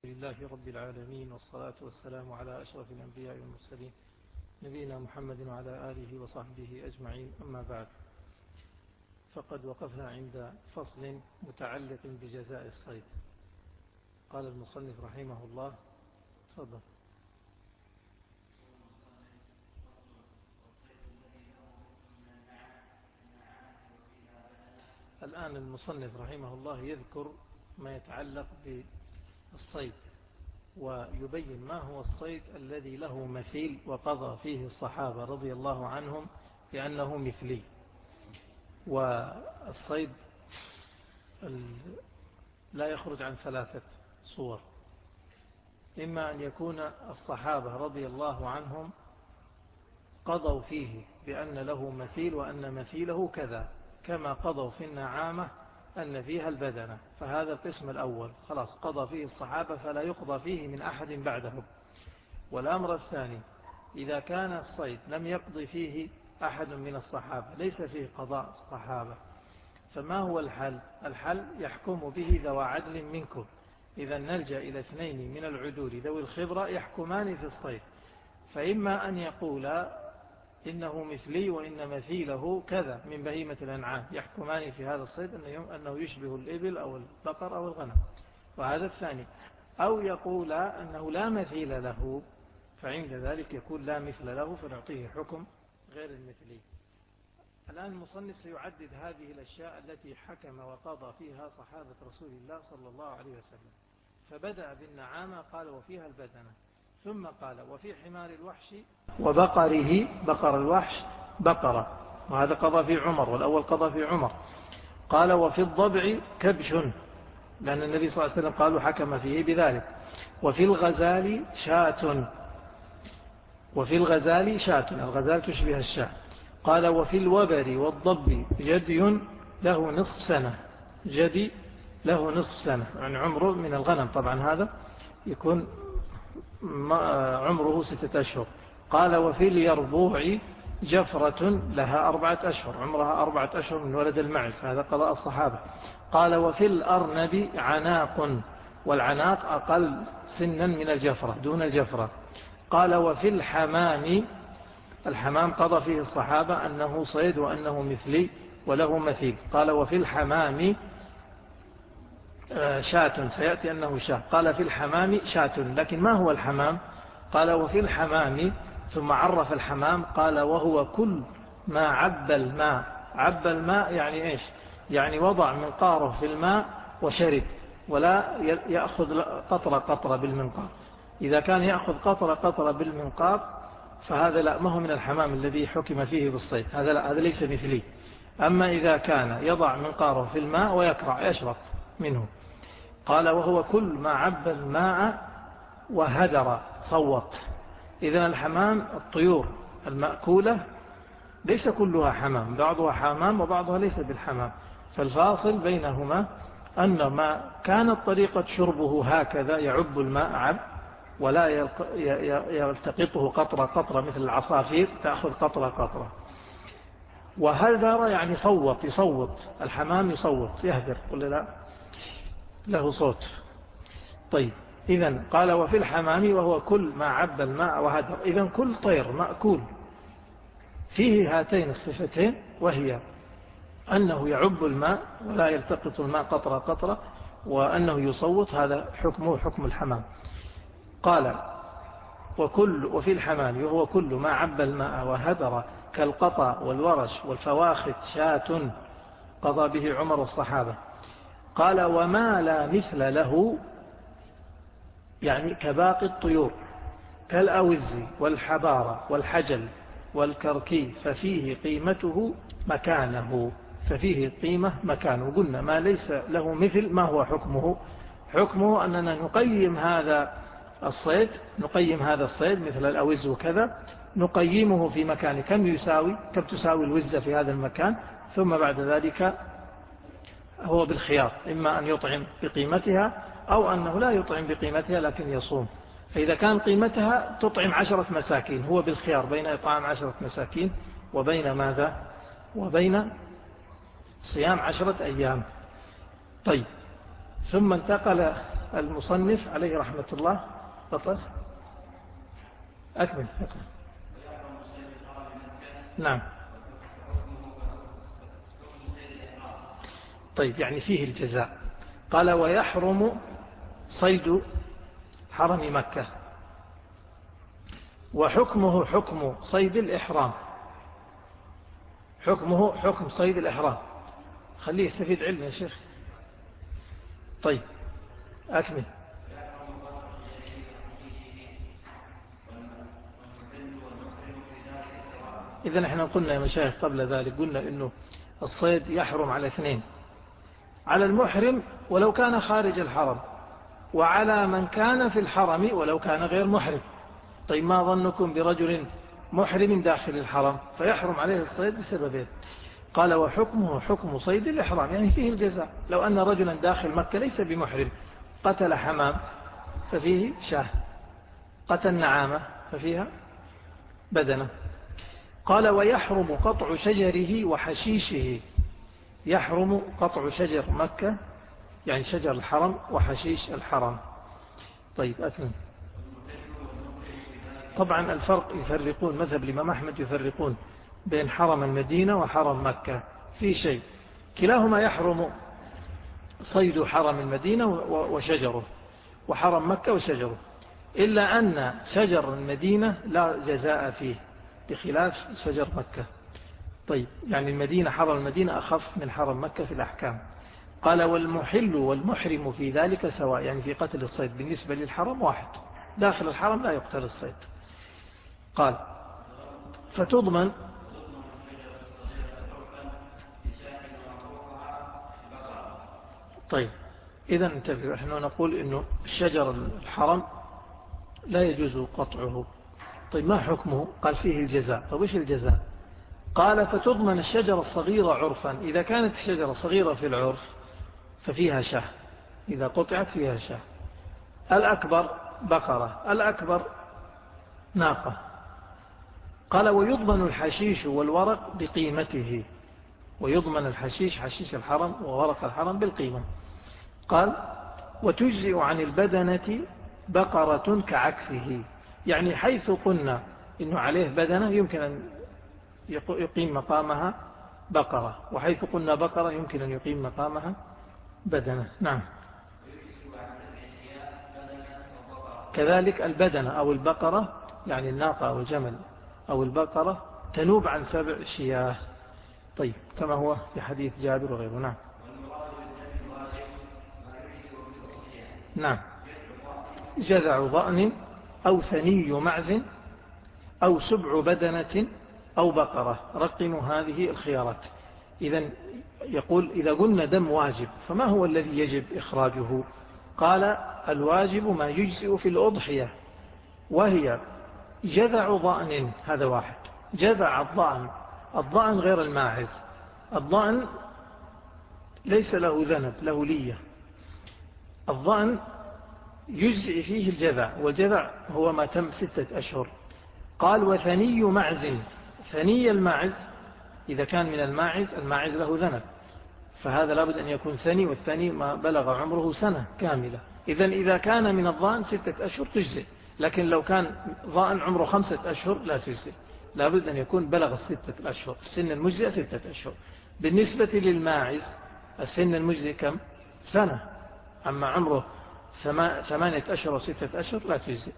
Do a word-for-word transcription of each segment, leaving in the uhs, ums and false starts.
لله رب العالمين، والصلاة والسلام على أشرف الأنبياء والمرسلين نبينا محمد وعلى آله وصحبه أجمعين. أما بعد، فقد وقفنا عند فصل متعلق بجزاء الصيد. قال المصنف رحمه الله: تفضل. الآن المصنف رحمه الله يذكر ما يتعلق بالصيد، ويبين ما هو الصيد الذي له مثيل وقضى فيه الصحابة رضي الله عنهم بأنه مثلي. والصيد لا يخرج عن ثلاثة صور: إما أن يكون الصحابة رضي الله عنهم قضوا فيه بأن له مثيل وأن مثيله كذا، كما قضوا في النعامة أن فيها البدنة، فهذا القسم الأول خلاص قضى فيه الصحابة فلا يقضى فيه من أحد بعدهم. والأمر الثاني: إذا كان الصيد لم يقضي فيه أحد من الصحابة، ليس فيه قضاء الصحابة، فما هو الحل؟ الحل يحكم به ذو عدل منكم. إذا نلجأ إلى اثنين من العدول ذوي الخبرة يحكمان في الصيد، فإما أن يقول إنه مثلي وإن مثيله كذا من بهيمة الأنعام، يحكمان في هذا الصيد أنه يشبه الإبل أو البقر أو الغنم، وهذا الثاني. أو يقول أنه لا مثيل له، فعند ذلك يكون لا مثل له فنعطيه حكم غير المثلي. الآن المصنف سيعدد هذه الأشياء التي حكم وقضى فيها صحابة رسول الله صلى الله عليه وسلم. فبدأ بالنعامة قال وفيها البدنة، ثم قال وفي حمار الوحش وبقره، بقر الوحش بقرة، وهذا قضى في عمر، والأول قضى في عمر. قال وفي الضبع كبش، لأن النبي صلى الله عليه وسلم قالوا حكم فيه بذلك. وفي الغزال شاة، وفي الغزال شاة، الغزال تشبه الشاة. قال وفي الوبر والضب جدي له نصف سنة، جدي له نصف سنة، يعني عمره من الغنم، طبعا هذا يكون عمره ستة أشهر. قال وفي اليربوع جفرة لها أربعة أشهر، عمرها أربعة أشهر من ولد المعز، هذا قضاء الصحابة. قال وفي الأرنب عناق، والعناق أقل سنا من الجفرة، دون الجفرة. قال وفي الحمام، الحمام قضى فيه الصحابة أنه صيد وأنه مثلي وله مثيل. قال وفي الحمام شاة، سيأتي أنه شاة. قال في الحمام شاة، لكن ما هو الحمام؟ قال وفي الحمام، ثم عرف الحمام قال وهو كل ما عب الماء. عب الماء يعني إيش؟ يعني وضع منقاره في الماء وشرب، ولا يأخذ قطرة قطرة بالمنقار. إذا كان يأخذ قطرة قطرة بالمنقار فهذا لا، ما هو من الحمام الذي حكم فيه بالصيد، هذا لا، هذا ليس مثلي. أما إذا كان يضع منقاره في الماء ويكرع يشرب منه. قال وهو كل ما عب الماء وهدر، صوت. إذن الحمام الطيور المأكولة ليس كلها حمام، بعضها حمام وبعضها ليس بالحمام. فالفاصل بينهما أن ما كانت طريقة شربه هكذا يعب الماء عب، ولا يلتقطه قطرة قطرة مثل العصافير تأخذ قطرة قطرة. وهدر يعني صوت، يصوت، الحمام يصوت يهدر، قل لا، له صوت. طيب، إذن قال وفي الحمام وهو كل ما عب الماء وهدر. إذن كل طير مأكول فيه هاتين الصفتين، وهي أنه يعب الماء ولا يلتقط الماء قطرة قطرة، وأنه يصوت، هذا حكمه حكم الحمام. قال وكل وفي الحمام وهو كل ما عب الماء وهدر كالقطا والورش والفواخت شاة، قضى به عمر الصحابة. قال وما لا مثل له، يعني كباقي الطيور كالأوز والحبارة والحجل والكركي، ففيه قيمته مكانه، ففيه قيمة مكانه. قلنا ما ليس له مثل ما هو حكمه؟ حكمه أننا نقيم هذا الصيد، نقيم هذا الصيد مثل الأوز وكذا، نقيمه في مكان كم يساوي، كم تساوي الوزة في هذا المكان، ثم بعد ذلك هو بالخيار، إما أن يطعم بقيمتها أو أنه لا يطعم بقيمتها لكن يصوم. فإذا كان قيمتها تطعم عشرة مساكين، هو بالخيار بين إطعام عشرة مساكين وبين ماذا؟ وبين صيام عشرة أيام. طيب، ثم انتقل المصنف عليه رحمة الله. بطل أكمل أكمل. نعم. طيب يعني فيه الجزاء. قال ويحرم صيد حرم مكة وحكمه حكم صيد الإحرام. حكمه حكم صيد الإحرام. خليه يستفيد علم يا شيخ. طيب أكمل. إذن احنا قلنا يا مشايخ قبل ذلك، قلنا إنه الصيد يحرم على اثنين: على المحرم ولو كان خارج الحرم، وعلى من كان في الحرم ولو كان غير محرم. طيب ما ظنكم برجل محرم داخل الحرم فيحرم عليه الصيد بسببين؟ قال وحكمه حكم صيد الإحرام، يعني فيه الجزاء. لو أن رجلا داخل مكة ليس بمحرم قتل حمام ففيه شاه، قتل نعامة ففيها بدنة. قال ويحرم قطع شجره وحشيشه. يحرم قطع شجر مكة يعني شجر الحرم وحشيش الحرم. طيب أكمل. طبعا الفرق يفرقون، مذهب الإمام أحمد يفرقون بين حرم المدينة وحرم مكة في شيء، كلاهما يحرم صيد حرم المدينة وشجره، وحرم مكة وشجره، إلا أن شجر المدينة لا جزاء فيه بخلاف شجر مكة. طيب يعني المدينة حرم المدينة أخف من حرم مكة في الأحكام. قال والمحل والمحرم في ذلك سواء، يعني في قتل الصيد بالنسبة للحرم واحد، داخل الحرم لا يقتل الصيد. قال فتضمن. طيب إذا انتبهوا، نحن نقول إنه الشجر الحرم لا يجوز قطعه. طيب ما حكمه؟ قال فيه الجزاء. طيب إيش الجزاء؟ قال فتضمن الشجرة الصغيرة عرفا. إذا كانت الشجرة صغيرة في العرف ففيها شاه، إذا قطعت فيها شاه. الأكبر بقرة، الأكبر ناقة. قال ويضمن الحشيش والورق بقيمته. ويضمن الحشيش، حشيش الحرم وورق الحرم، بالقيمة. قال وتجزئ عن البدنة بقرة كعكسه، يعني حيث قلنا إنه عليه بدنة يمكن أن يقيم مقامها بقرة، وحيث قلنا بقرة يمكن أن يقيم مقامها بدنة. نعم. كذلك البدنة أو البقرة، يعني الناقة أو الجمل أو البقرة، تنوب عن سبع شياه. طيب كما هو في حديث جابر وغيره. نعم. نعم. جذع ضأن أو ثني معز أو سبع بدنة أو بقرة. رقموا هذه الخيارات. إذن يقول إذا قلنا دم واجب فما هو الذي يجب إخراجه؟ قال الواجب ما يجزئ في الأضحية، وهي جذع ضأن، هذا واحد. جذع الضأن، الضأن غير الماعز. الضأن ليس له ذنب، له لية. الضأن يجزئ فيه الجذع، والجذع هو ما تم ستة أشهر. قال وثني معز. ثني الماعز إذا كان من الماعز، الماعز له ذنب، فهذا لابد أن يكون ثني، والثني ما بلغ عمره سنة كاملة. إذن إذا كان من الضأن ستة أشهر تجزئ، لكن لو كان ضأن عمره خمسة أشهر لا تجزئ، لابد أن يكون بلغ الستة الأشهر. السن المجزئ ستة أشهر. بالنسبة للماعز السن المجزئ كم؟ سنة. أما عمره ثمانية أشهر وستة أشهر لا تجزئ.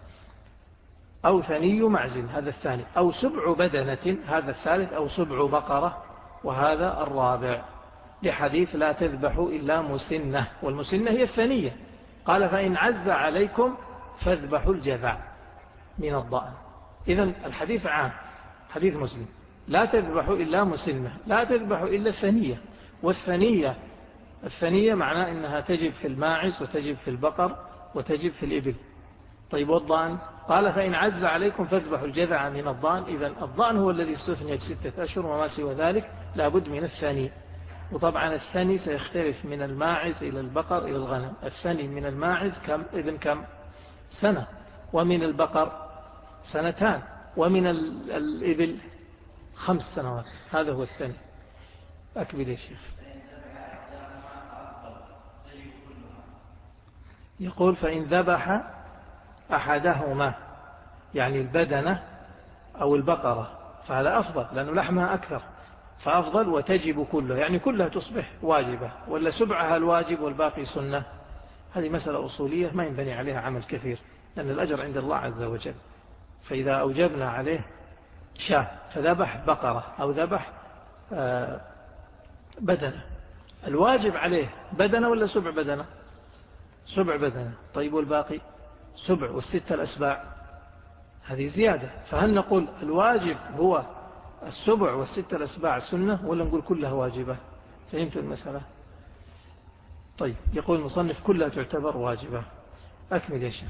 أو ثني معز، هذا الثاني. أو سبع بدنة، هذا الثالث. أو سبع بقرة، وهذا الرابع، لحديث لا تذبحوا إلا مسنة، والمسنة هي الثانية. قال فإن عز عليكم فاذبحوا الجذع من الضأن. إذن الحديث عام، حديث مسلم، لا تذبحوا إلا مسنة، لا تذبحوا إلا الثانية. والثانية الثانية معناه أنها تجب في الماعز وتجب في البقر وتجب في الإبل. طيب والضأن؟ قال فإن عز عليكم فاذبحوا الجذع من الضأن. إذن الضأن هو الذي استثني بستة أشهر، وما سوى ذلك لابد من الثاني. وطبعا الثاني سيختلف من الماعز إلى البقر إلى الغنم. الثاني من الماعز كم؟ إذن كم؟ سنة. ومن البقر سنتان. ومن الإبل خمس سنوات. هذا هو الثاني. أكبر يا شيخ. يقول فإن ذبح أحدهما يعني البدنة أو البقرة فهذا أفضل لأنه لحمها أكثر فأفضل وتجب كله يعني كلها تصبح واجبة ولا سبعها الواجب والباقي سنة. هذه مسألة أصولية ما ينبني عليها عمل كثير لأن الأجر عند الله عز وجل. فإذا أوجبنا عليه شاة فذبح بقرة أو ذبح بدنة الواجب عليه بدنة ولا سبع بدنة؟ سبع بدنة. طيب والباقي سبع والستة الأسباع هذه زيادة. فهل نقول الواجب هو السبع والستة الأسباع سنة ولا نقول كلها واجبة؟ فهمت المسألة؟ طيب يقول المصنف كلها تعتبر واجبة. أكمل يا شيخ.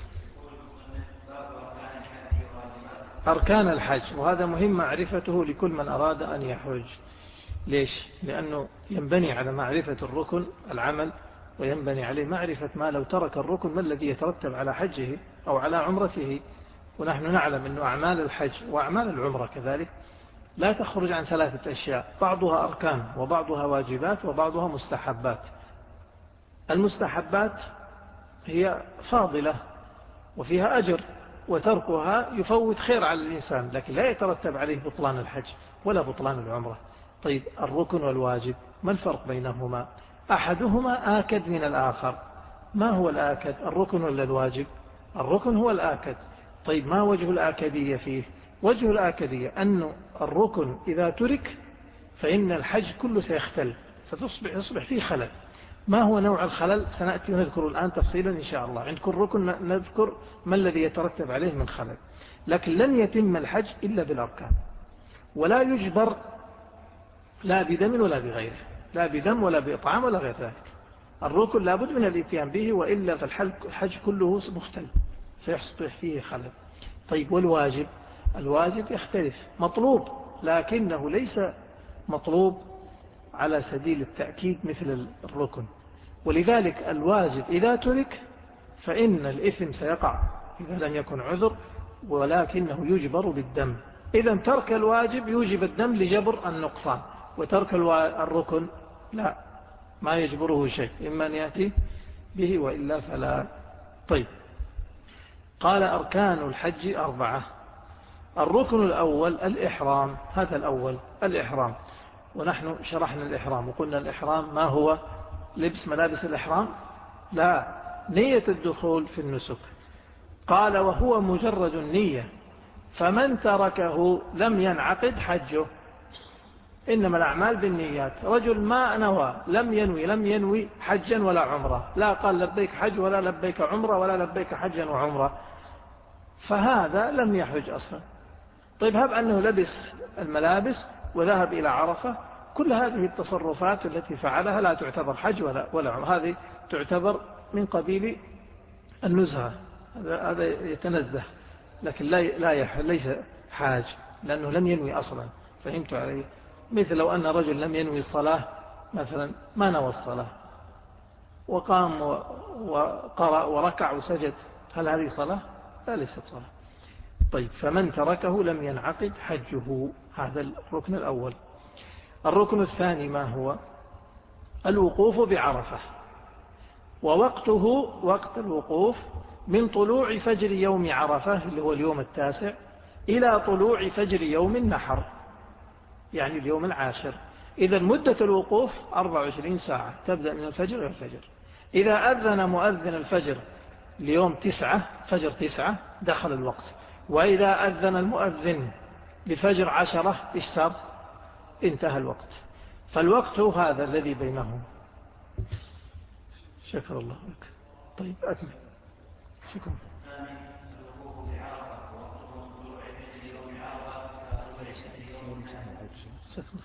أركان الحج وهذا مهم معرفته لكل من أراد أن يحج. ليش؟ لأنه ينبني على معرفة الركن العمل وينبني عليه معرفة ما لو ترك الركن ما الذي يترتب على حجه أو على عمرته. ونحن نعلم أن أعمال الحج وأعمال العمرة كذلك لا تخرج عن ثلاثة أشياء بعضها أركان وبعضها واجبات وبعضها مستحبات. المستحبات هي فاضلة وفيها أجر وتركها يفوت خير على الإنسان لكن لا يترتب عليه بطلان الحج ولا بطلان العمرة. طيب الركن والواجب ما الفرق بينهما؟ أحدهما آكد من الآخر. ما هو الآكد الركن ولا الواجب؟ الركن هو الآكد. طيب ما وجه الآكدية فيه؟ وجه الآكدية أن الركن إذا ترك فإن الحج كله سيختل ستصبح يصبح فيه خلل. ما هو نوع الخلل سنأتي ونذكر الآن تفصيلا إن شاء الله. عند كل ركن نذكر ما الذي يترتب عليه من خلل. لكن لن يتم الحج إلا بالأركان ولا يجبر لا بدم ولا بغيره لا بدم ولا بإطعام ولا غير ذلك. الركن لابد من الاتيان به وإلا فالحج كله مختل سيصبح فيه خلل. طيب والواجب؟ الواجب يختلف مطلوب لكنه ليس مطلوب على سبيل التأكيد مثل الركن. ولذلك الواجب إذا ترك فإن الإثم سيقع إذا لم يكن عذر ولكنه يجبر بالدم. إذا ترك الواجب يوجب الدم لجبر النقصان وترك الركن لا ما يجبره شيء إما أن يأتي به وإلا فلا. طيب قال أركان الحج أربعة. الركن الأول الإحرام. هذا الأول الإحرام ونحن شرحنا الإحرام وقلنا الإحرام ما هو لبس ملابس الإحرام؟ لا نية الدخول في النسك. قال وهو مجرد النية فمن تركه لم ينعقد حجه. إنما الأعمال بالنيات. رجل ما نوى لم ينوي لم ينوي حجا ولا عمرة لا قال لبيك حج ولا لبيك عمرة ولا لبيك حجا وعمرة فهذا لم يحج أصلا. طيب هب أنه لبس الملابس وذهب إلى عرفة كل هذه التصرفات التي فعلها لا تعتبر حج ولا ولا عمرة. هذه تعتبر من قبيل النزهة هذا يتنزه لكن لا لا ليس حاج لأنه لم ينوي أصلا. فهمت علي؟ مثل لو أن رجل لم ينوي الصلاة مثلا ما نوى الصلاة وقام وقرأ وركع وسجد هل هذه صلاة؟ لا ليست صلاة. طيب فمن تركه لم ينعقد حجه. هذا الركن الأول. الركن الثاني ما هو؟ الوقوف بعرفة ووقته وقت الوقوف من طلوع فجر يوم عرفة اللي هو اليوم التاسع إلى طلوع فجر يوم النحر يعني اليوم العاشر. إذا مدة الوقوف أربع وعشرين ساعة تبدأ من الفجر إلى الفجر. إذا أذن مؤذن الفجر ليوم تسعة فجر تسعة دخل الوقت. وإذا أذن المؤذن لفجر عشرة اشتر انتهى الوقت. فالوقت هذا الذي بينهم. شكر الله لك. طيب أكمل. شكرا. شكرا.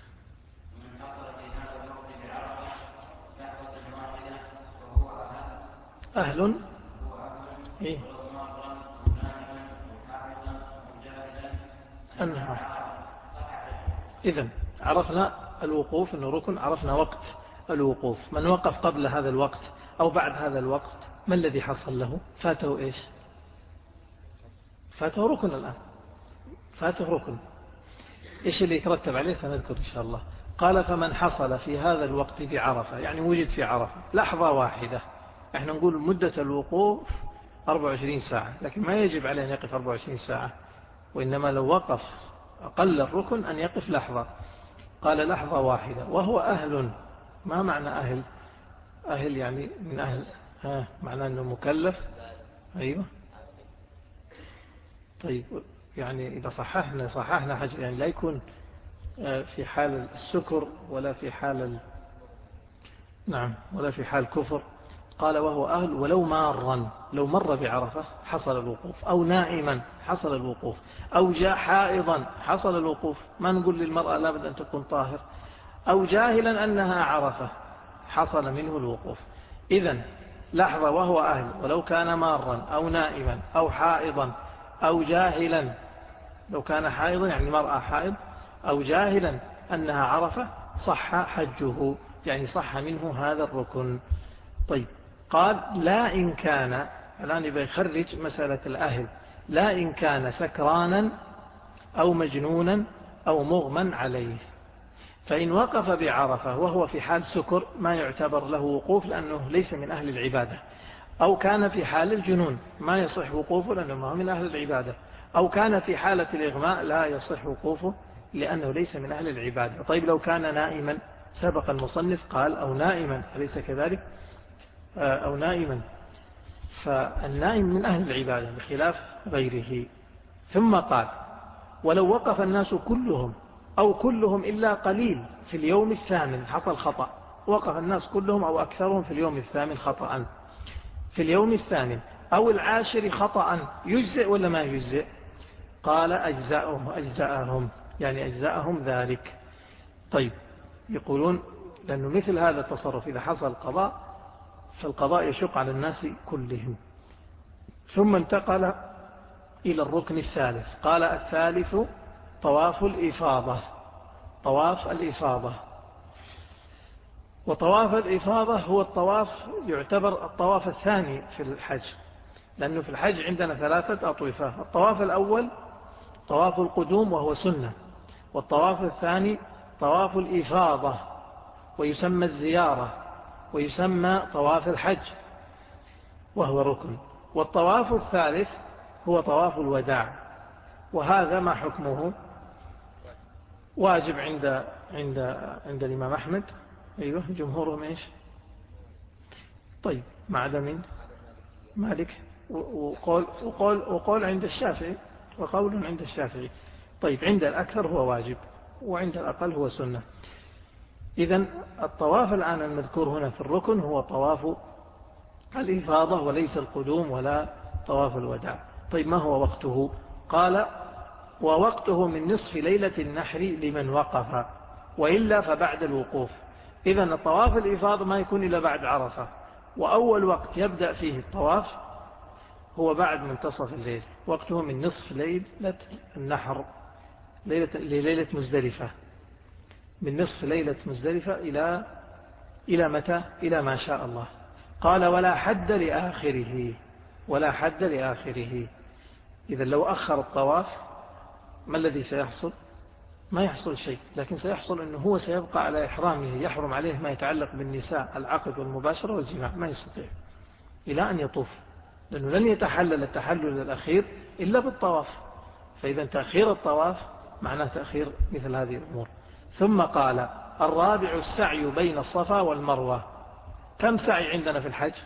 أهل إيه؟ أنها إذن عرفنا الوقوف أنه ركن. عرفنا وقت الوقوف. من وقف قبل هذا الوقت أو بعد هذا الوقت ما الذي حصل له؟ فاته إيش؟ فاته ركن. الآن فاته ركن. إيش اللي يترتب عليه سنذكر إن شاء الله. قال فمن حصل في هذا الوقت بعرفة يعني وجد في عرفة لحظة واحدة احنا نقول مدة الوقوف أربع وعشرين ساعة، لكن ما يجب عليه أن يقف أربع وعشرين ساعة، وإنما لو وقف أقل الركن أن يقف لحظة. قال لحظة واحدة وهو أهل. ما معنى أهل؟ أهل يعني من أهل، ها معناه أنه مكلف. أيوة. طيب يعني إذا صححنا صححنا حاجة، يعني لا يكون في حال السكر ولا في حال ال... نعم ولا في حال كفر. قال وهو أهل ولو مارا، لو مر بعرفة حصل الوقوف، أو نائما حصل الوقوف، أو جاء حائضا حصل الوقوف. ما نقول للمرأة لابد أن تكون طاهر. أو جاهلا أنها عرفة حصل منه الوقوف. إذن لحظة وهو أهل ولو كان مارا أو نائما أو حائضا أو جاهلا، لو كان حائضا يعني مرأة حائض، أو جاهلا أنها عرفة صح حجه، يعني صح منه هذا الركن. طيب قال لا إن كان، الآن يبقى يخرج مسألة الأهل، لا إن كان سكرانا أو مجنونا أو مغمى عليه. فإن وقف بعرفة وهو في حال سكر ما يعتبر له وقوف لأنه ليس من أهل العبادة، أو كان في حال الجنون ما يصح وقوفه لأنه ما هو من أهل العبادة، أو كان في حالة الإغماء لا يصح وقوفه لأنه ليس من أهل العبادة. طيب لو كان نائما، سبق المصنف قال أو نائما، أليس كذلك؟ أو نائما، فالنائم من أهل العبادة بخلاف غيره. ثم قال ولو وقف الناس كلهم أو كلهم إلا قليل في اليوم الثامن حصل خطأ، وقف الناس كلهم أو أكثرهم في اليوم الثامن خطأ، في اليوم الثامن أو العاشر خطأ، يجزئ ولا ما يجزئ؟ قال أجزاءهم أجزاءهم يعني أجزاءهم ذلك. طيب يقولون لأنه مثل هذا التصرف إذا حصل قضاء فالقضاء يشق على الناس كلهم. ثم انتقل إلى الركن الثالث. قال الثالث طواف الإفاضة. طواف الإفاضة، وطواف الإفاضة هو الطواف يعتبر الطواف الثاني في الحج، لأنه في الحج عندنا ثلاثة أطوفة. الطواف الأول طواف القدوم وهو سنة، والطواف الثاني طواف الإفاضة ويسمى الزيارة ويسمى طواف الحج وهو ركن، والطواف الثالث هو طواف الوداع، وهذا ما حكمه؟ واجب عند عند عند الإمام أحمد. أيوه جمهورهم إيش؟ طيب ما عدا من مالك، وقول وقول وقول عند الشافعي، وقول عند الشافعي. طيب عند الأكثر هو واجب، وعند الأقل هو سنة. إذن الطواف الآن المذكور هنا في الركن هو طواف الإفاضة وليس القدوم ولا طواف الوداع. طيب ما هو وقته؟ قال ووقته من نصف ليلة النحر لمن وقف، وإلا فبعد الوقوف. إذن الطواف الإفاضة ما يكون إلا بعد عرفة، وأول وقت يبدأ فيه الطواف هو بعد منتصف الليل، وقته من نصف ليلة النحر ليلة لليلة مزدلفة، من نصف ليلة مزدلفة إلى إلى متى؟ إلى ما شاء الله. قال ولا حد لآخره، ولا حد لآخره. إذا لو أخر الطواف ما الذي سيحصل؟ ما يحصل شيء، لكن سيحصل أنه هو سيبقى على إحرامه، يحرم عليه ما يتعلق بالنساء، العقد والمباشرة والجماع، ما يستطيع إلى أن يطوف، لأنه لن يتحلل التحلل الأخير إلا بالطواف. فإذا تأخير الطواف معناه تأخير مثل هذه الأمور. ثم قال الرابع السعي بين الصفا والمروة. كم سعي عندنا في الحج؟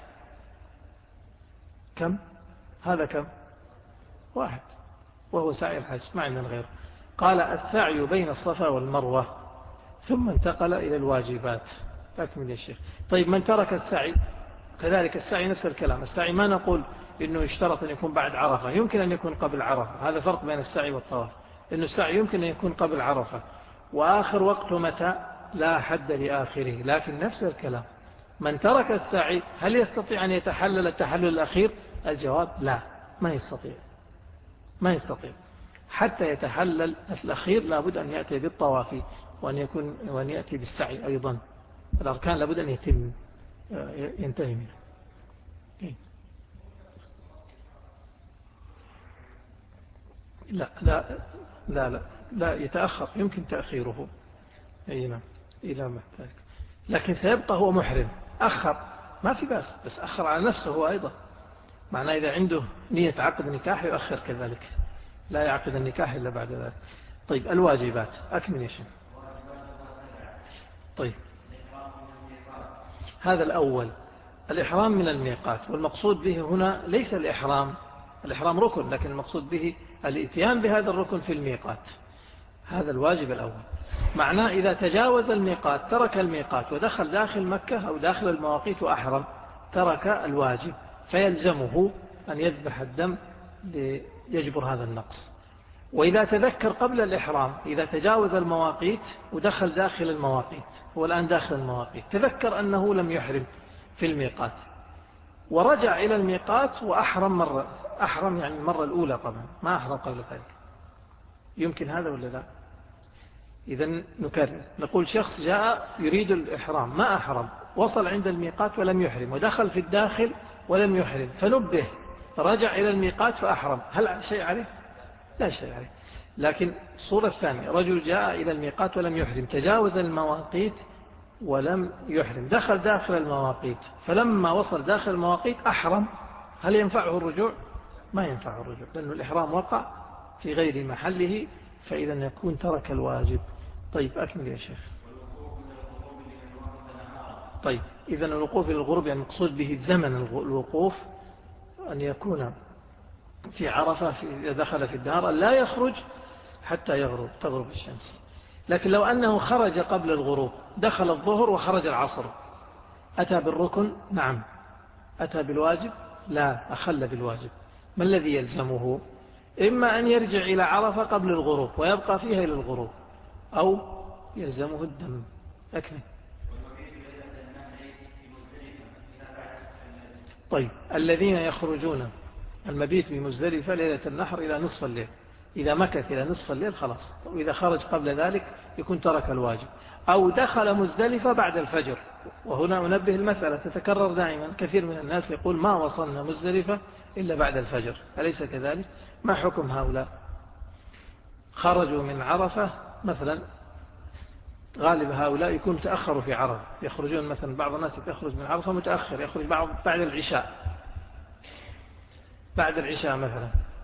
كم؟ هذا كم؟ واحد، وهو سعي الحج، ما عندنا غيره. قال السعي بين الصفا والمروة. ثم انتقل إلى الواجبات. أكمل يا شيخ. طيب من ترك السعي كذلك السعي نفس الكلام. السعي ما نقول إنه يشترط أن يكون بعد عرفة، يمكن أن يكون قبل عرفة. هذا فرق بين السعي والطواف، إنه السعي يمكن أن يكون قبل عرفة. وآخر وقته متى؟ لا حد لآخره. لكن نفس الكلام من ترك السعي هل يستطيع أن يتحلل التحلل الأخير؟ الجواب لا، ما يستطيع، ما يستطيع. حتى يتحلل الأخير لابد أن يأتي بالطواف، وأن يكون وأن يأتي بالسعي أيضا. الأركان لابد أن يتم ينتهي منه. لا لا لا لا, لا يتأخر، يمكن تأخيره أي نعم إلى ما ذلك، لكن سيبقى هو محرم. أخر ما في بأس، بس أخر على نفسه هو أيضا. معناه إذا عنده نية عقد النكاح يؤخر كذلك، لا يعقد النكاح إلا بعد ذلك. طيب الواجبات أكمل يا شيخ. طيب هذا الأول الإحرام من الميقات، والمقصود به هنا ليس الإحرام، الإحرام ركن، لكن المقصود به الإتيان بهذا الركن في الميقات. هذا الواجب الأول. معناه إذا تجاوز الميقات ترك الميقات ودخل داخل مكة أو داخل المواقيت وأحرم ترك الواجب، فيلزمه أن يذبح الدم ليجبر هذا النقص. وإذا تذكر قبل الإحرام، إذا تجاوز المواقيت ودخل داخل المواقيت، هو الآن داخل المواقيت، تذكر أنه لم يحرم في الميقات ورجع إلى الميقات وأحرم مرة، أحرم يعني المرة الأولى طبعا، ما أحرم قبل ذلك، يمكن هذا ولا لا؟ إذن نكرر، نقول شخص جاء يريد الإحرام ما أحرم، وصل عند الميقات ولم يحرم، ودخل في الداخل ولم يحرم، فنبه رجع إلى الميقات فأحرم، هل شيء عليه؟ لا شيء عليه. لكن الصورة الثانية، رجل جاء إلى الميقات ولم يحرم، تجاوز المواقيت ولم يحرم، دخل داخل المواقيت، فلما وصل داخل المواقيت أحرم، هل ينفعه الرجوع؟ ما ينفعه الرجوع، لأن الإحرام وقع في غير محله، فإذا يكون ترك الواجب. طيب أكمل يا شيخ. طيب إذا الوقوف إلى الغروب يعني المقصود به زمن الوقوف، أن يكون في عرفة إذا دخل في الدار لا يخرج حتى يغرب تغرب الشمس. لكن لو أنه خرج قبل الغروب، دخل الظهر وخرج العصر، أتى بالركن؟ نعم. أتى بالواجب؟ لا، أخل بالواجب. ما الذي يلزمه؟ إما أن يرجع إلى عرفة قبل الغروب ويبقى فيها إلى الغروب، أو يلزمه الدم. أكمل. طيب الذين يخرجون المبيت بمزدلفة ليلة النحر إلى نصف الليل، إذا مكث إلى نصف الليل خلاص، وإذا خرج قبل ذلك يكون ترك الواجب. أو دخل مزدلفة بعد الفجر، وهنا أنبه المسألة تتكرر دائما، كثير من الناس يقول ما وصلنا مزدلفة إلا بعد الفجر، أليس كذلك؟ ما حكم هؤلاء؟ خرجوا من عرفة مثلا، غالب هؤلاء يكون تأخروا في عرفة، يخرجون مثلا بعض الناس يخرج من عرفة متأخر، يخرج بعد العشاء، بعد العشاء مثلا،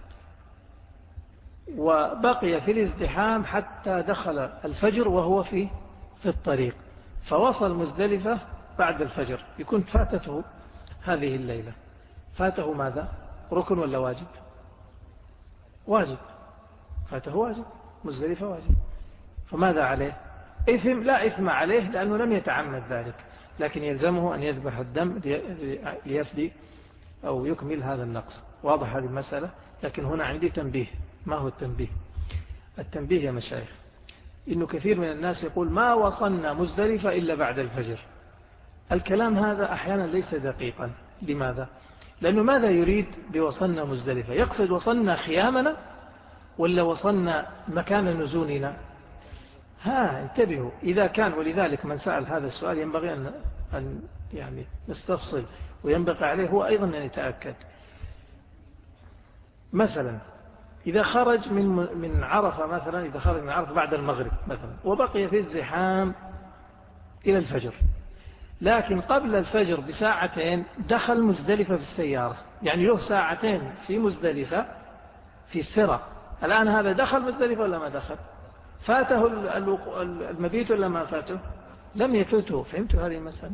وبقي في الازدحام حتى دخل الفجر وهو في في الطريق، فوصل مزدلفة بعد الفجر، يكون فاتته هذه الليلة. فاته ماذا؟ ركن ولا واجب؟ واجب. فاته واجب، مزدلفة واجب. فماذا عليه؟ إثم؟ لا إثم عليه لأنه لم يتعمد ذلك، لكن يلزمه أن يذبح الدم ليفدي أو يكمل هذا النقص. واضح هذه المسألة؟ لكن هنا عندي تنبيه. ما هو التنبيه؟ التنبيه يا مشايخ إنه كثير من الناس يقول ما وصلنا مزدلفة إلا بعد الفجر. الكلام هذا أحيانا ليس دقيقا. لماذا؟ لأنه ماذا يريد بوصلنا مزدلفة؟ يقصد وصلنا خيامنا ولا وصلنا مكان نزولنا؟ ها انتبهوا. إذا كان، ولذلك من سأل هذا السؤال ينبغي أن, أن يعني نستفصل، وينبغي عليه هو أيضا أن يتأكد. مثلا إذا خرج من من عرفة مثلا، إذا خرج من عرفة بعد المغرب مثلا وبقي في الزحام إلى الفجر، لكن قبل الفجر بساعتين دخل مزدلفة في السيارة، يعني له ساعتين في مزدلفة في السرى، الآن هذا دخل مزدلفة ولا ما دخل؟ فاته المبيت ولا ما فاته؟ لم يفوته. فهمتوا هذه المسألة؟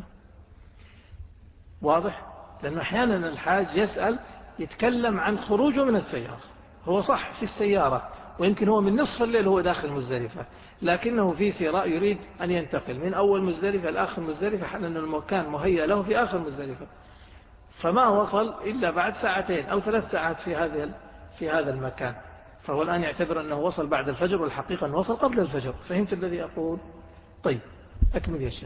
واضح؟ لأن أحيانا الحاج يسأل يتكلم عن خروجه من السيارة، هو صح في السيارة ويمكن هو من نصف الليل هو داخل مزدلفة، لكنه في سراء يريد أن ينتقل من أول مزدلفة لآخر مزدلفة، حال أن المكان مهيأ له في آخر مزدلفة، فما وصل إلا بعد ساعتين أو ثلاث ساعات في هذا في هذا المكان، فهو الآن يعتبر أنه وصل بعد الفجر، والحقيقة أنه وصل قبل الفجر. فهمت الذي أقول؟ طيب أكمل يا شيخ.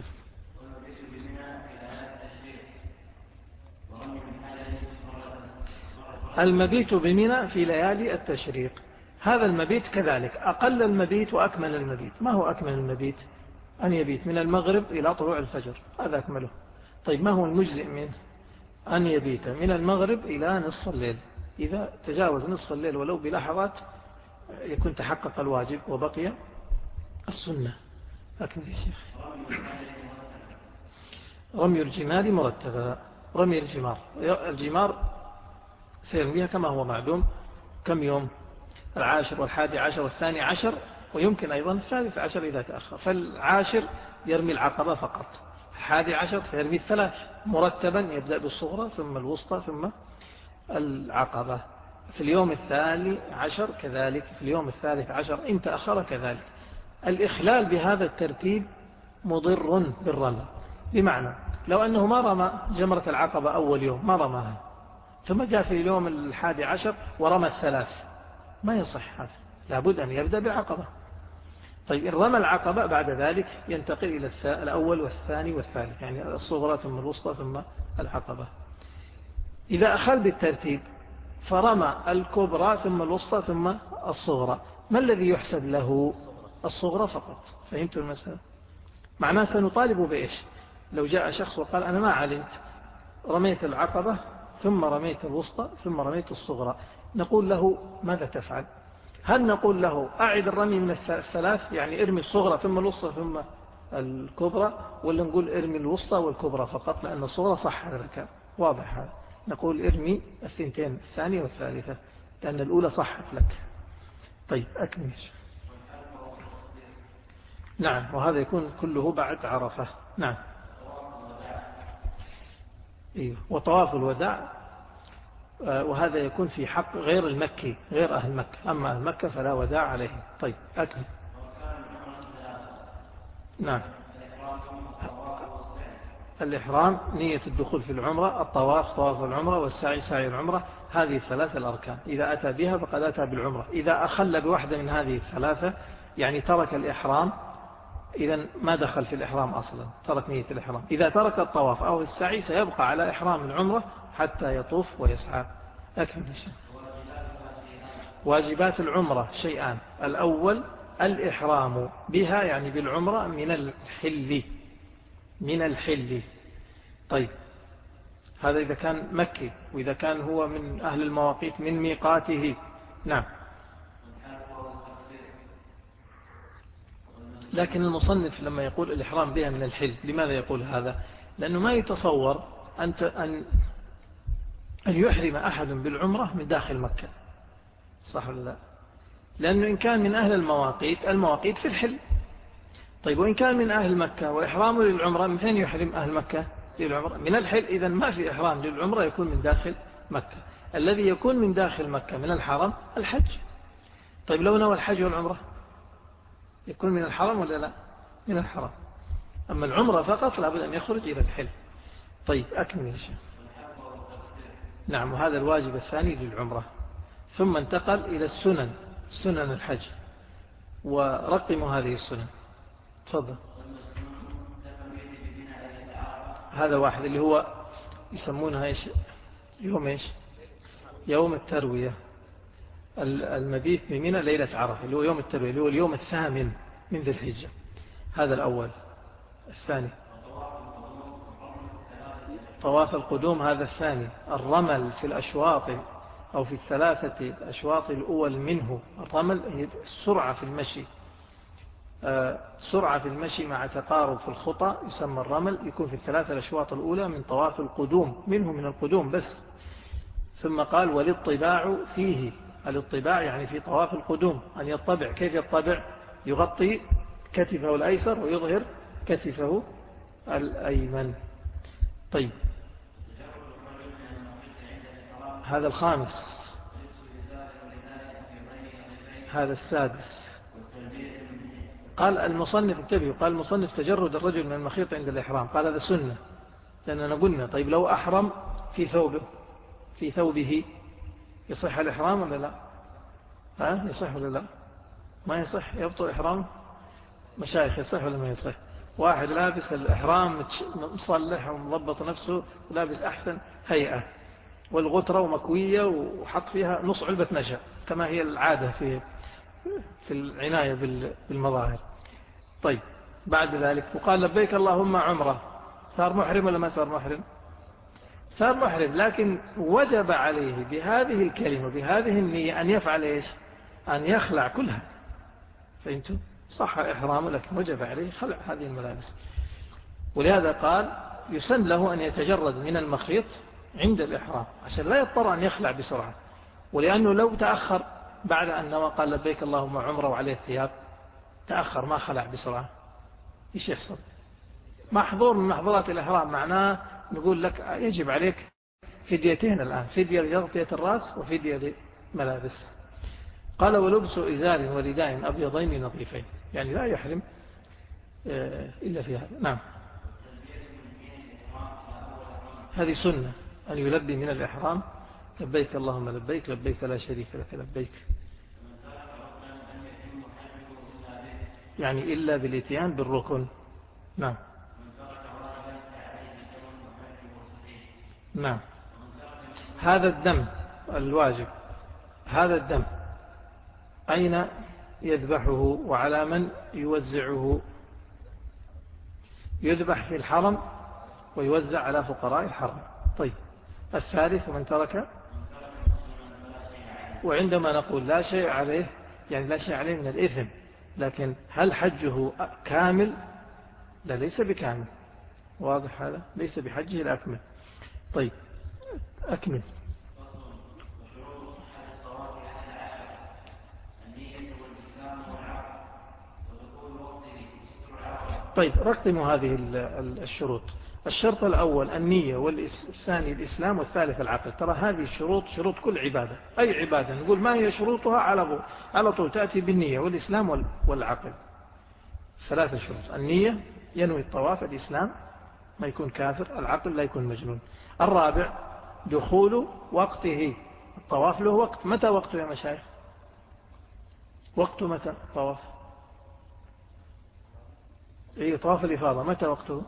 المبيت بمنى في ليالي التشريق، هذا المبيت كذلك أقل المبيت وأكمل المبيت. ما هو أكمل المبيت؟ أن يبيت من المغرب إلى طلوع الفجر، هذا أكمله. طيب ما هو المجزئ منه؟ أن يبيت من المغرب إلى نصف الليل، إذا تجاوز نصف الليل ولو بلحظات يكون تحقق الواجب وبقي السنة. أكمل يا شيخ. رمي الجمار مرتبا. رمي الجمار الجمار سيرميها كما هو معلوم كم يوم؟ العاشر والحادي عشر والثاني عشر، ويمكن أيضا الثالث عشر إذا تأخر. فالعاشر يرمي العقبة فقط، الحادي عشر فيرمي الثلاث مرتبا، يبدأ بالصغرى ثم الوسطى ثم العقبة. في اليوم الثاني عشر كذلك، في اليوم الثالث عشر إن تأخر كذلك. الإخلال بهذا الترتيب مضر بالرمي، بمعنى لو أنه ما رمى جمرة العقبة أول يوم ما رماها، ثم جاء في اليوم الحادي عشر ورمى الثلاث، ما يصح هذا، لابد أن يبدأ بعقبة. طيب إن رمى العقبة بعد ذلك ينتقل إلى الأول والثاني والثالث، يعني الصغرى ثم الوسطى ثم العقبة. إذا أخل بالترتيب فرمى الكبرى ثم الوسطى ثم الصغرى، ما الذي يحسب له؟ الصغرى فقط. فهمتوا المسألة؟ معناه سنطالب بإيش؟ لو جاء شخص وقال أنا ما علمت، رميت العقبة ثم رميت الوسطى ثم رميت الصغرى، نقول له ماذا تفعل؟ هل نقول له أعد الرمي من الثلاث، يعني ارمي الصغرى ثم الوسطى ثم الكبرى، ولا نقول ارمي الوسطى والكبرى فقط لأن الصغرى صح لك؟ واضح هذا. نقول ارمي الثنتين، الثانية والثالثة، لأن الأولى صحت لك. طيب أكمل. نعم، وهذا يكون كله بعد عرفة. نعم. إيه. وطواف الوداع، وهذا يكون في حق غير المكي، غير أهل مكة، أما أهل مكة فلا وداع عليهم. طيب أكمل. نعم. الإحرام نية الدخول في العمرة، الطواف طواف العمرة، والسعي سعي العمرة، هذه الثلاثة الأركان. إذا أتى بها فقد أتى بالعمرة. إذا أخل بواحدة من هذه الثلاثة، يعني ترك الإحرام، إذا ما دخل في الإحرام أصلا، ترك نية الإحرام. إذا ترك الطواف أو السعي سيبقى على إحرام العمرة حتى يطوف ويسعى. أكمل. واجبات العمرة شيئان: الأول الإحرام بها، يعني بالعمرة، من الحل، من الحل. طيب هذا إذا كان مكي، وإذا كان هو من أهل المواقيت من ميقاته. نعم. لكن المصنف لما يقول الإحرام بها من الحل، لماذا يقول هذا؟ لأنه ما يتصور أن أن يحرم أحد بالعمرة من داخل مكة، صح ولا لا؟ لأنه إن كان من أهل المواقيت، المواقيت في الحل. طيب وإن كان من أهل مكة وإحرامه للعمرة، من فين يحرم أهل مكة للعمرة؟ من الحل. إذن ما في إحرام للعمرة يكون من داخل مكة. الذي يكون من داخل مكة من الحرم الحج. طيب لو نوى الحج والعمرة يكون من الحرم ولا لا؟ من الحرم. أما العمرة فقط لابد أن يخرج إلى الحل. طيب أكمل يا شيخ. نعم، وهذا الواجب الثاني للعمرة. ثم انتقل إلى السنن، سنن الحج، ورقموا هذه السنن. تفضل. هذا واحد اللي هو يسمونها إيش؟ يوم إيش؟ يوم التروية، المبيت بمنى ليلة عرفة، اللي هو يوم التروية، اللي هو اليوم الثامن من ذي الحجة. هذا الأول. الثاني طواف القدوم، هذا الثاني. الرمل في الأشواط أو في الثلاثة الأشواط الأول منه. الرمل هي السرعة في المشي، سرعة في المشي مع تقارب في الخطى يسمى الرمل، يكون في الثلاثة الأشواط الأولى من طواف القدوم، منه من القدوم بس. ثم قال والاطباع فيه. الاطباع يعني في طواف القدوم أن يطبع. كيف يطبع؟ يغطي كتفه الأيسر ويظهر كتفه الأيمن. طيب هذا الخامس. هذا السادس. قال المصنف انتبهوا، قال المصنف تجرد الرجل من المخيط عند الإحرام، قال هذا سنة، لأننا قلنا طيب لو أحرم في ثوبه في ثوبه يصح الإحرام ولا لا؟ ها يصح ولا لا؟ ما يصح، يبطل إحرامه. مشايخ يصح ولا ما يصح؟ واحد لابس الإحرام مصلح ومضبط نفسه ولابس أحسن هيئة، والغترة ومكوية وحط فيها نص علبة نشا كما هي العادة في في العناية بالمظاهر. طيب بعد ذلك وقال لبيك اللهم عمره، صار محرم ولا ما صار محرم؟ صار محرم، لكن وجب عليه بهذه الكلمة بهذه النية أن يفعل إيش؟ أن يخلع كلها. فهمتوا؟ صح إحرامه، لكن وجب عليه خلع هذه الملابس. ولهذا قال يسن له أن يتجرد من المخيط عند الإحرام عشان لا يضطر أن يخلع بسرعة، ولأنه لو تأخر بعد أن نوى قال لبيك اللهم عمره وعليه الثياب، تأخر ما خلع بسرعة، إيش يحصل؟ محظور من محظورات الإحرام. معناه نقول لك يجب عليك فديتين الآن، فدية لتغطية الرأس وفدية لملابس. قال ولبس إزار ورداء أبيضين نظيفين، يعني لا يحرم إلا في هذا. نعم، هذه سنة أن يلبي من الإحرام لبيك اللهم لبيك لبيك لا شريك لك لبيك، يعني إلا بالاتيان بالركن. نعم نعم. هذا الدم الواجب، هذا الدم أين يذبحه وعلى من يوزعه؟ يذبح في الحرم ويوزع على فقراء الحرم. طيب الثالث من ترك، وعندما نقول لا شيء عليه يعني لا شيء عليه من الإثم، لكن هل حجه كامل؟ لا ليس بكامل، واضح هذا، ليس بحجه الأكمل. طيب أكمل. طيب رقموا هذه الشروط. الشرط الأول النية، والثاني الإسلام، والثالث العقل. ترى هذه الشروط شروط كل عبادة، أي عبادة نقول ما هي شروطها على على طول تأتي بالنية والإسلام والعقل. ثلاثة شروط: النية ينوي الطواف، الإسلام ما يكون كافر، العقل لا يكون مجنون. الرابع دخول وقته، الطواف له وقت. متى وقته يا مشايخ؟ وقته متى الطواف؟ إيه طواف الإفاضة متى وقته؟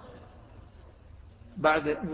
بعد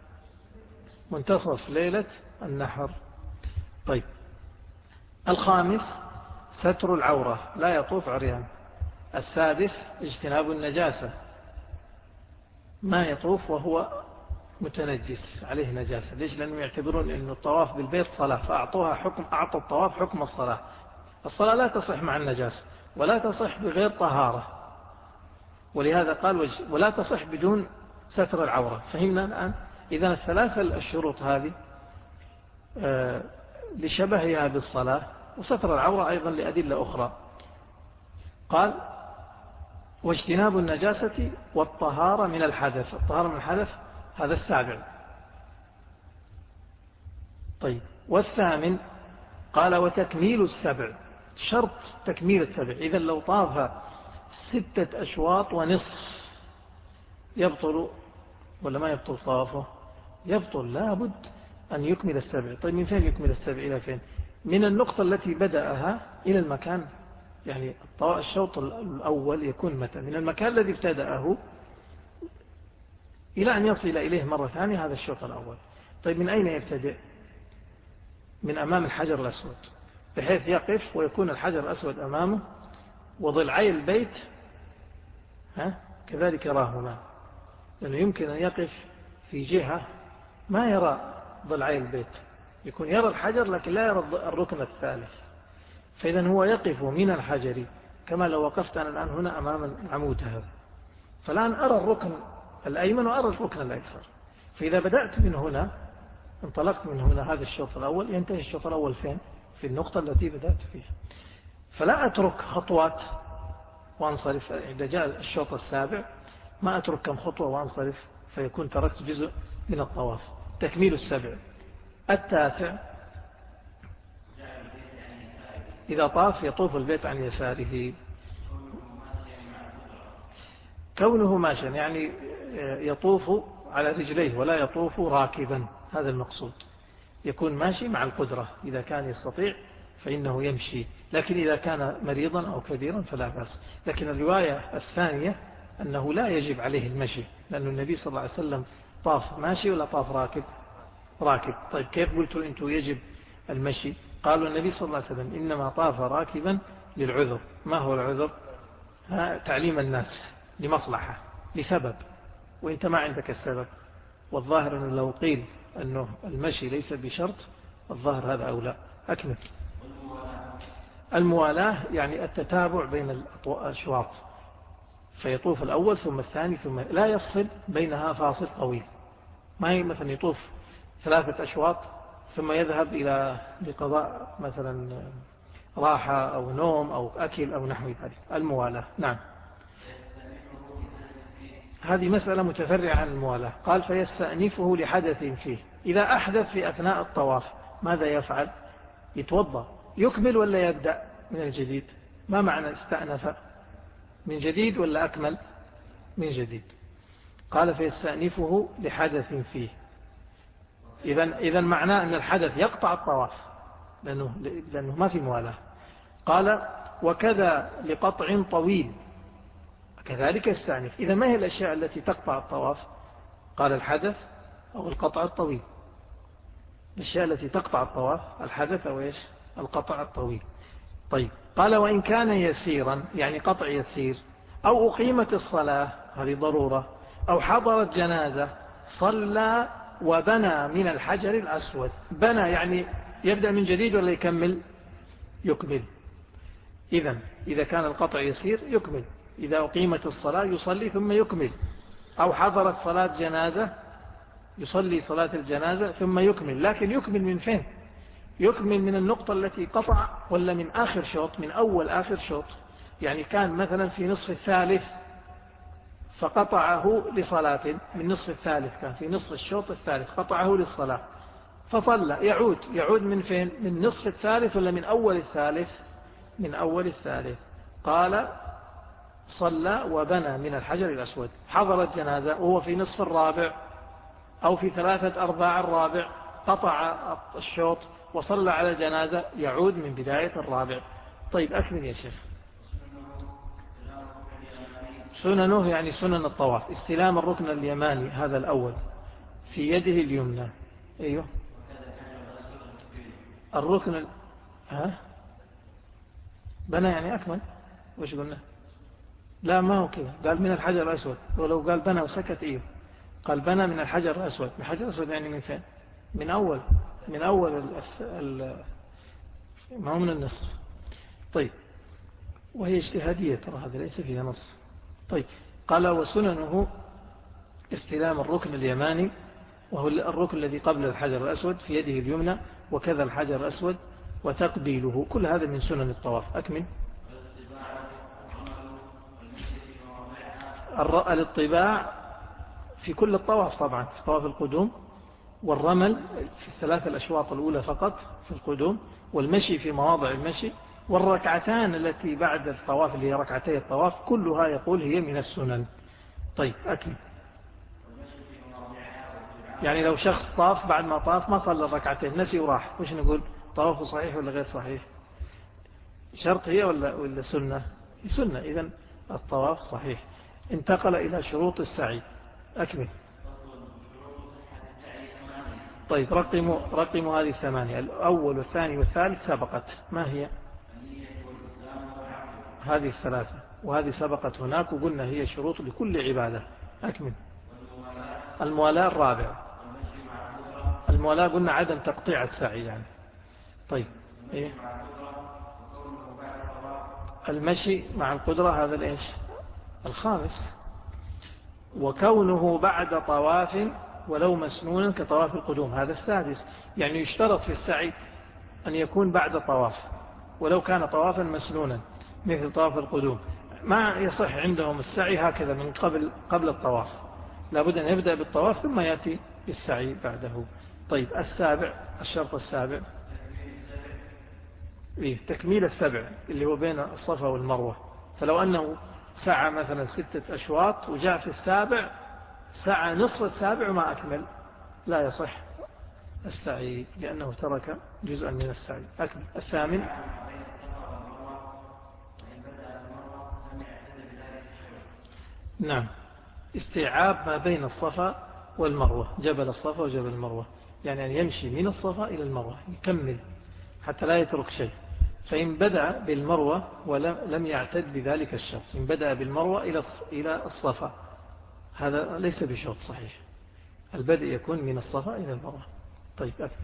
منتصف ليلة النحر. طيب الخامس ستر العورة، لا يطوف عريان. السادس اجتناب النجاسة، ما يطوف وهو متنجس عليه نجاسة. ليش؟ لأنهم يعتبرون أن الطواف بالبيت صلاة، فأعطوها حكم، أعطوا الطواف حكم الصلاة. الصلاة لا تصح مع النجاسة ولا تصح بغير طهارة، ولهذا قال ولا تصح بدون ستر العورة. فهمنا الآن؟ إذن الثلاثة الشروط هذه لشبهها بالصلاة، وستر العورة أيضا لأدلة أخرى. قال واجتناب النجاسة والطهارة من الحدث. الطهارة من الحدث هذا السابع. طيب والثامن قال وتكميل السبع، شرط تكميل السبع. إذن لو طاف ستة أشواط ونصف يبطل ولا ما يبطل طوافه؟ يبطل، لابد أن يكمل السبع. طيب من فين يكمل السبع إلى فين؟ من النقطة التي بدأها إلى المكان، يعني الشوط الأول يكون متى؟ من المكان الذي ابتدأه إلى أن يصل إليه مرة ثانية، هذا الشوط الأول. طيب من أين يبتدئ؟ من أمام الحجر الأسود، بحيث يقف ويكون الحجر الأسود أمامه وضلعي البيت ها كذلك يراهما، لأنه يمكن أن يقف في جهة ما يرى ضلعي البيت، يكون يرى الحجر لكن لا يرى الركن الثالث. فإذا هو يقف من الحجر كما لو وقفت أنا الآن هنا أمام العمود هذا، فالآن أرى الركن الأيمن وأرى الركن الأيسر. فإذا بدأت من هنا انطلقت من هنا، هذا الشوط الأول ينتهي. الشوط الأول فين؟ في النقطة التي بدأت فيها. فلا أترك خطوات وأنصرف. إذا جاء الشوط السابع ما أترك كم خطوة وأنصرف، فيكون تركت جزء من الطواف. تكميل السبع. التاسع إذا طاف يطوف البيت عن يساره. كونه ماشيا يعني يطوف على رجليه ولا يطوف راكبا، هذا المقصود. يكون ماشي مع القدرة، إذا كان يستطيع فإنه يمشي، لكن إذا كان مريضا أو كبيرا فلا بأس. لكن الرواية الثانية أنه لا يجب عليه المشي، لأن النبي صلى الله عليه وسلم طاف ماشي ولا طاف راكب؟ راكب. طيب كيف قلتوا أنتوا يجب المشي؟ قالوا النبي صلى الله عليه وسلم إنما طاف راكبا للعذر. ما هو العذر؟ تعليم الناس، لمصلحة، لسبب، وإنت ما عندك السبب. والظاهر أنه لو قيل أنه المشي ليس بشرط، الظاهر هذا أولى. أكمل. الموالاة يعني التتابع بين الأشواط، فيطوف الأول ثم الثاني ثم لا يفصل بينها فاصل طويل، ما مثلا يطوف ثلاثة أشواط ثم يذهب إلى لقضاء مثلا راحة أو نوم أو أكل أو نحو ذلك. الموالاة. نعم، هذه مسألة متفرعة عن الموالاة. قال فيستأنفه لحدث فيه. إذا أحدث في أثناء الطواف ماذا يفعل؟ يتوضأ. يكمل ولا يبدأ من الجديد؟ ما معنى استأنف؟ من جديد ولا أكمل؟ من جديد. قال فيستأنفه لحدث فيه. إذن, إذن معناه أن الحدث يقطع الطواف لأنه, لأنه ما في موالاة. قال وكذا لقطع طويل كذلك يستأنف. إذا ما هي الأشياء التي تقطع الطواف؟ قال الحدث أو القطع الطويل. الأشياء التي تقطع الطواف الحدث أو إيش؟ القطع الطويل. طيب قال وإن كان يسيرا يعني قطع يسير، أو أقيمت الصلاة هذه ضرورة، أو حضرت جنازة، صلى وبنى من الحجر الأسود. بنى يعني يبدأ من جديد ولا يكمل؟ يكمل. إذن إذا كان القطع يسير يكمل. إذا أقيمت الصلاة يصلي ثم يكمل، أو حضرت صلاة جنازة يصلي صلاة الجنازة ثم يكمل. لكن يكمل من فين؟ يكمل من النقطة التي قطع ولا من آخر شوط؟ من أول آخر شوط. يعني كان مثلا في نصف الثالث فقطعه لصلاة، من نصف الثالث كان في نصف الشوط الثالث قطعه للصلاة فصلى، يعود يعود من فين؟ من نصف الثالث ولا من أول الثالث؟ من أول الثالث. قال صلى وبنى من الحجر الأسود. حضرت جنازة وهو في نصف الرابع أو في ثلاثة أرباع الرابع قطع الشوط وصلى على جنازة، يعود من بداية الرابع. طيب أكمل يا شيخ. سننه يعني سنن الطواف. استلام الركن اليماني هذا الأول في يده اليمنى. أيوه الركن ال... ها بنى يعني أكمل. وش قلنا؟ لا ما هو كذا، قال من الحجر الأسود. ولو قال بنى وسكت إيه؟ قال بنى من الحجر الأسود. من الحجر الأسود يعني من فين؟ من أول من أول ال... ال... ما هو من النصف. طيب وهي اجتهادية ترى هذا ليس فيها نص. طيب قال وسننه استلام الركن اليماني وهو الركن الذي قبل الحجر الأسود في يده اليمنى، وكذا الحجر الأسود، وتقبيله. كل هذا من سنن الطواف. أكمل. الاطباع في كل الطواف طبعا، في طواف القدوم، والرمل في الثلاث الأشواط الأولى فقط في القدوم، والمشي في مواضع المشي، والركعتان التي بعد الطواف اللي هي ركعتي الطواف كلها يقول هي من السنن. طيب أكمل. يعني لو شخص طاف بعد ما طاف ما صلى الركعتين نسي وراح، وش نقول؟ طوافه صحيح ولا غير صحيح؟ شرط هي ولا ولا سنة؟ سنة. إذن الطواف صحيح. انتقل إلى شروط السعي. أكمل. طيب رقموا رقموا هذه الثمانية. الأول والثاني والثالث سبقت. ما هي؟ هذه الثلاثة، وهذه سبقت هناك وقلنا هي شروط لكل عبادة. أكمل. الموالاة الرابع. الموالاة قلنا عدم تقطيع السعي يعني. طيب إيه؟ المشي مع القدرة هذا الإيش؟ الخامس. وكونه بعد طواف ولو مسنونا كطواف القدوم هذا السادس. يعني يشترط في السعي أن يكون بعد طواف ولو كان طوافا مسنونا مثل طواف القدوم. ما يصح عندهم السعي هكذا من قبل قبل الطواف، لابد أن يبدأ بالطواف ثم يأتي بالسعي بعده. طيب السابع، الشرط السابع إيه؟ تكميل السبع اللي هو بين الصفا والمروة. فلو أنه سعى مثلا ستة أشواط وجاء في السابع سعى نصف السابع وما أكمل، لا يصح السعي لأنه ترك جزءا من السعي. أكمل. الثامن. نعم، استيعاب ما بين الصفا والمروة، جبل الصفا وجبل المروة، يعني أن يمشي من الصفا إلى المروة يكمل حتى لا يترك شيء. فإن بدأ بالمروة ولم يعتد بذلك الشرط، إن بدأ بالمروة إلى الصفا هذا ليس بشرط صحيح. البدء يكون من الصفا إلى المروة. طيب أكمل.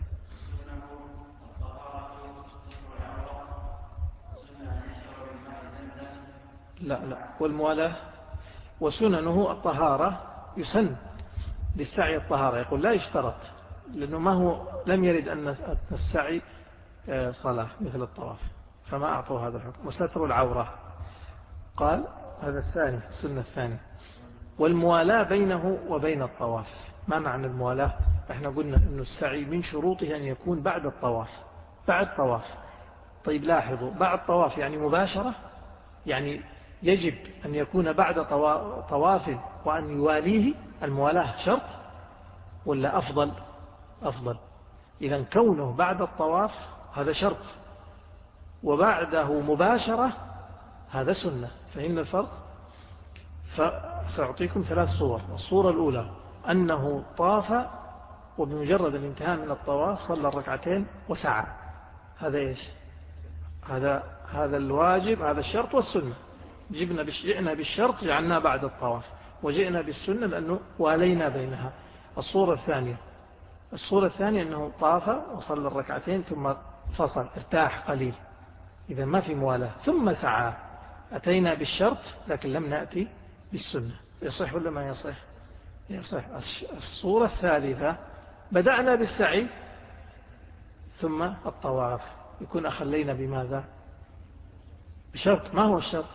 لا لا والموالاة وسننه الطهارة، يسن للسعي الطهارة، يقول لا يشترط، لأنه ما هو لم يرد أن السعي صلاة مثل الطواف، فما أعطوا هذا الحكم. وستر العورة قال هذا الثاني، السنة الثانية. والموالاة بينه وبين الطواف. ما معنى الموالاة؟ احنا قلنا أن السعي من شروطه أن يكون بعد الطواف، بعد طواف. طيب لاحظوا، بعد طواف يعني مباشرة، يعني يجب أن يكون بعد طواف وأن يواليه الموالاة شرط ولا أفضل؟ أفضل. إذا كونه بعد الطواف هذا شرط، وبعده مباشرة هذا سنة. فهمنا الفرق؟ فسأعطيكم ثلاث صور. الصورة الأولى أنه طاف وبمجرد الانتهاء من الطواف صلى الركعتين وسعى، هذا إيش؟ هذا هذا الواجب، هذا الشرط والسنة. جبنا جئنا بالشرط جعلنا بعد الطواف، وجئنا بالسنة لأنه والينا بينها. الصورة الثانية الصورة الثانية أنه طاف وصلى الركعتين ثم فصل، ارتاح قليل، إذا ما في موالاة، ثم سعى. أتينا بالشرط لكن لم نأتي بالسنة. يصح ولا ما يصح؟ يصح. الصورة الثالثة بدأنا بالسعي ثم الطواف، يكون أخلينا بماذا؟ بشرط. ما هو الشرط؟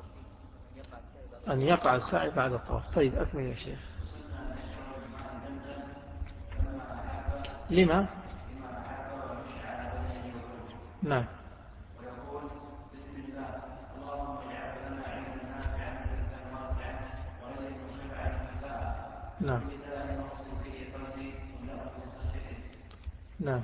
أن يقع السعي بعد الطواف. طيب أكمل يا شيخ. لما؟ نعم. نعم. نعم.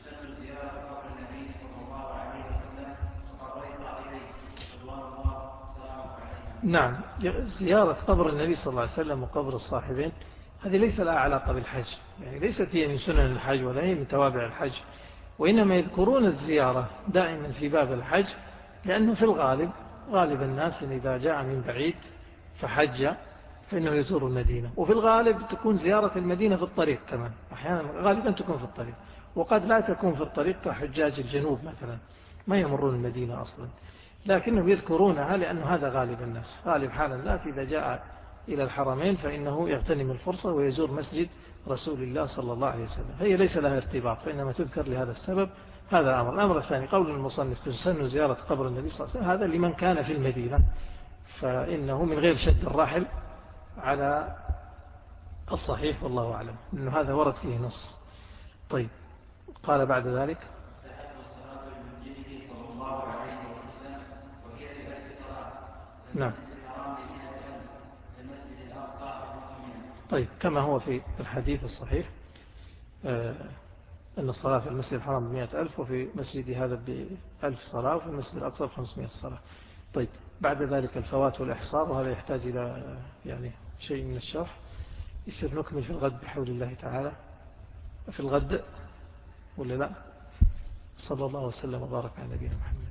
نعم. زيارة قبر النبي صلى الله عليه وسلم وقبر الصاحبين هذه ليس لها علاقة بالحج، يعني ليست هي من سنن الحج ولا هي من توابع الحج، وإنما يذكرون الزيارة دائما في باب الحج، لأنه في الغالب غالب الناس إذا جاء من بعيد فحج فإنه يزور المدينة، وفي الغالب تكون زيارة المدينة في الطريق كمان، أحيانا غالبا تكون في الطريق، وقد لا تكون في الطريق كحجاج الجنوب مثلا ما يمرون المدينة أصلا، لكنهم يذكرونها لأن هذا غالب الناس، غالب حال الناس إذا جاء إلى الحرمين فإنه يغتنم الفرصة ويزور مسجد رسول الله صلى الله عليه وسلم. هي ليس لها ارتباط، فإنما تذكر لهذا السبب. هذا أمر. الأمر الثاني قول المصنف تسن زيارة قبر النبي صلى الله عليه وسلم، هذا لمن كان في المدينة، فإنه من غير شد الراحل على الصحيح والله أعلم، إنه هذا ورد فيه نص. طيب قال بعد ذلك نعم. طيب كما هو في الحديث الصحيح أن الصلاة في المسجد الحرام بمئة ألف، وفي مسجد هذا بألف صلاة، وفي المسجد الأقصى بخمسمائة صلاة. طيب بعد ذلك الفوات والإحصار، وهذا يحتاج إلى يعني شيء من الشرح، يصير نكمل في الغد بحول الله تعالى. في الغد ولا لا؟ صلى الله وسلم وبارك على نبينا محمد.